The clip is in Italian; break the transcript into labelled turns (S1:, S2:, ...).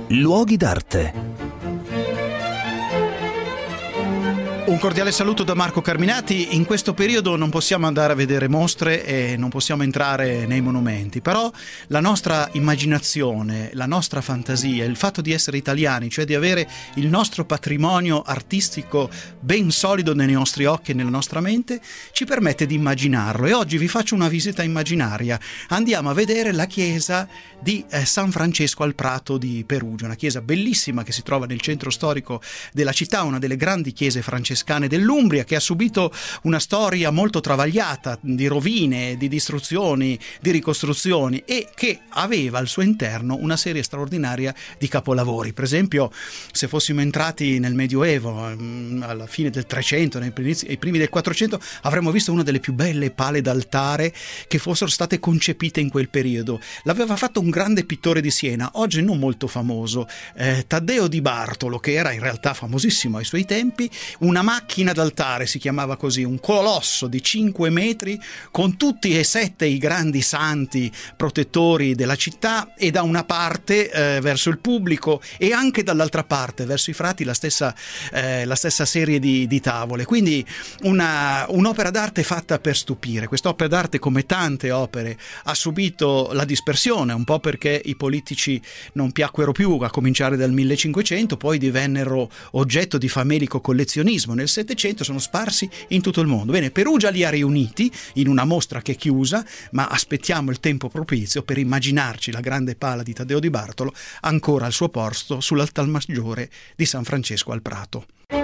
S1: Luoghi d'arte.
S2: Un cordiale saluto da Marco Carminati. In questo periodo non possiamo andare a vedere mostre e non possiamo entrare nei monumenti, però la nostra immaginazione, la nostra fantasia, il fatto di essere italiani, cioè di avere il nostro patrimonio artistico ben solido nei nostri occhi e nella nostra mente, ci permette di immaginarlo. E oggi vi faccio una visita immaginaria. Andiamo a vedere la chiesa di San Francesco al Prato di Perugia, una chiesa bellissima che si trova nel centro storico della città, una delle grandi chiese francescane dell'Umbria, che ha subito una storia molto travagliata di rovine, di distruzioni, di ricostruzioni, e che aveva al suo interno una serie straordinaria di capolavori. Per esempio, se fossimo entrati nel Medioevo, alla fine del 300, ai primi del 400, avremmo visto una delle più belle pale d'altare che fossero state concepite in quel periodo. L'aveva fatto un grande pittore di Siena, oggi non molto famoso, Taddeo di Bartolo, che era in realtà famosissimo ai suoi tempi. Una macchina d'altare, si chiamava così, un colosso di 5 metri con tutti e 7 i grandi santi protettori della città, e da una parte verso il pubblico e anche dall'altra parte verso i frati la stessa serie di tavole. Quindi un'opera d'arte fatta per stupire. Quest'opera d'arte, come tante opere, ha subito la dispersione, un po' perché i politici non piacquero più, a cominciare dal 1500, poi divennero oggetto di famelico collezionismo. Nel Settecento sono sparsi in tutto il mondo. Bene, Perugia li ha riuniti in una mostra che è chiusa, ma aspettiamo il tempo propizio per immaginarci la grande pala di Taddeo di Bartolo ancora al suo posto sull'altar maggiore di San Francesco al Prato.